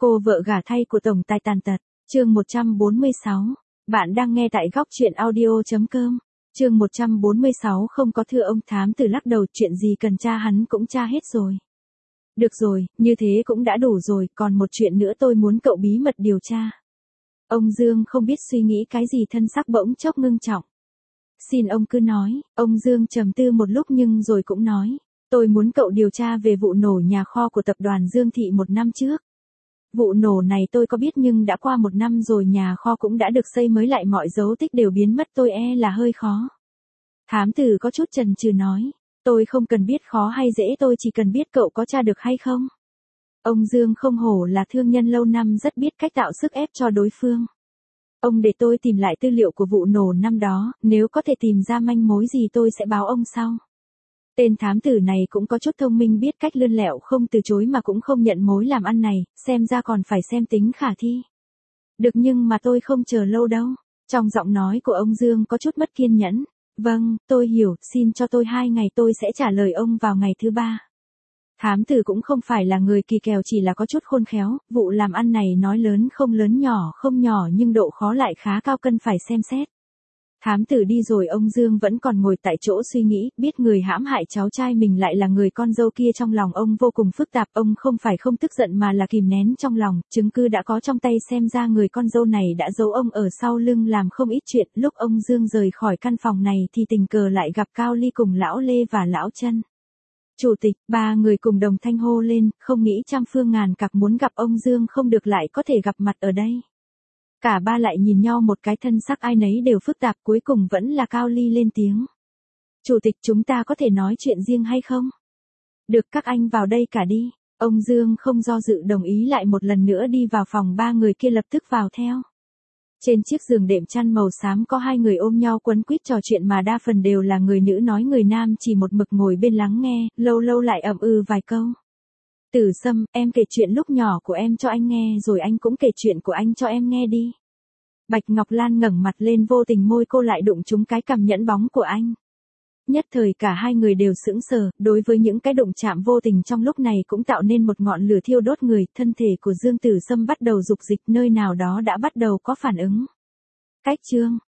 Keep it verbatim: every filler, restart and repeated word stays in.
Cô vợ gả thay của tổng tài tàn tật, chương một trăm bốn mươi sáu. Bạn đang nghe tại góc truyện audio.com. Chương một trăm bốn mươi sáu. Không có thưa ông thám tử lắc đầu, chuyện gì cần tra hắn cũng tra hết rồi. Được rồi, như thế cũng đã đủ rồi, còn một chuyện nữa tôi muốn cậu bí mật điều tra. Ông Dương không biết suy nghĩ cái gì, thân sắc bỗng chốc ngưng trọng. Xin ông cứ nói. Ông Dương trầm tư một lúc nhưng rồi cũng nói. Tôi muốn cậu điều tra về vụ nổ nhà kho của tập đoàn Dương Thị một năm trước. Vụ nổ này tôi có biết nhưng đã qua một năm rồi, nhà kho cũng đã được xây mới lại, mọi dấu tích đều biến mất, tôi e là hơi khó. Thám tử có chút chần chừ nói. Tôi không cần biết khó hay dễ, tôi chỉ cần biết cậu có tra được hay không. Ông Dương không hổ là thương nhân lâu năm, rất biết cách tạo sức ép cho đối phương. Ông để tôi tìm lại tư liệu của vụ nổ năm đó, nếu có thể tìm ra manh mối gì tôi sẽ báo ông sau. Tên thám tử này cũng có chút thông minh, biết cách lươn lẹo, không từ chối mà cũng không nhận mối làm ăn này, xem ra còn phải xem tính khả thi. Được, nhưng mà tôi không chờ lâu đâu. Trong giọng nói của ông Dương có chút mất kiên nhẫn. Vâng, tôi hiểu, xin cho tôi hai ngày, tôi sẽ trả lời ông vào ngày thứ ba. Thám tử cũng không phải là người kỳ kèo, chỉ là có chút khôn khéo, vụ làm ăn này nói lớn không lớn, nhỏ không nhỏ, nhưng độ khó lại khá cao, cần phải xem xét. Thám tử đi rồi, ông Dương vẫn còn ngồi tại chỗ suy nghĩ, biết người hãm hại cháu trai mình lại là người con dâu kia, trong lòng ông vô cùng phức tạp, ông không phải không tức giận mà là kìm nén trong lòng, chứng cứ đã có trong tay, xem ra người con dâu này đã giấu ông ở sau lưng làm không ít chuyện. Lúc ông Dương rời khỏi căn phòng này thì tình cờ lại gặp Cao Ly cùng lão Lê và lão Trân. Chủ tịch, ba người cùng đồng thanh hô lên, không nghĩ trăm phương ngàn cặp muốn gặp ông Dương không được, lại có thể gặp mặt ở đây. Cả ba lại nhìn nhau một cái, thân sắc ai nấy đều phức tạp, cuối cùng vẫn là Cao Ly lên tiếng. Chủ tịch, chúng ta có thể nói chuyện riêng hay không? Được, các anh vào đây cả đi. Ông Dương không do dự đồng ý, lại một lần nữa đi vào phòng, ba người kia lập tức vào theo. Trên chiếc giường đệm chăn màu xám có hai người ôm nhau quấn quýt trò chuyện, mà đa phần đều là người nữ nói, người nam chỉ một mực ngồi bên lắng nghe, lâu lâu lại ậm ừ vài câu. Tử Sâm, em kể chuyện lúc nhỏ của em cho anh nghe, rồi anh cũng kể chuyện của anh cho em nghe đi. Bạch Ngọc Lan ngẩng mặt lên, vô tình môi cô lại đụng trúng cái cằm nhẫn bóng của anh. Nhất thời cả hai người đều sững sờ, đối với những cái đụng chạm vô tình trong lúc này cũng tạo nên một ngọn lửa thiêu đốt người, thân thể của Dương Tử Sâm bắt đầu dục dịch, nơi nào đó đã bắt đầu có phản ứng. Cách chương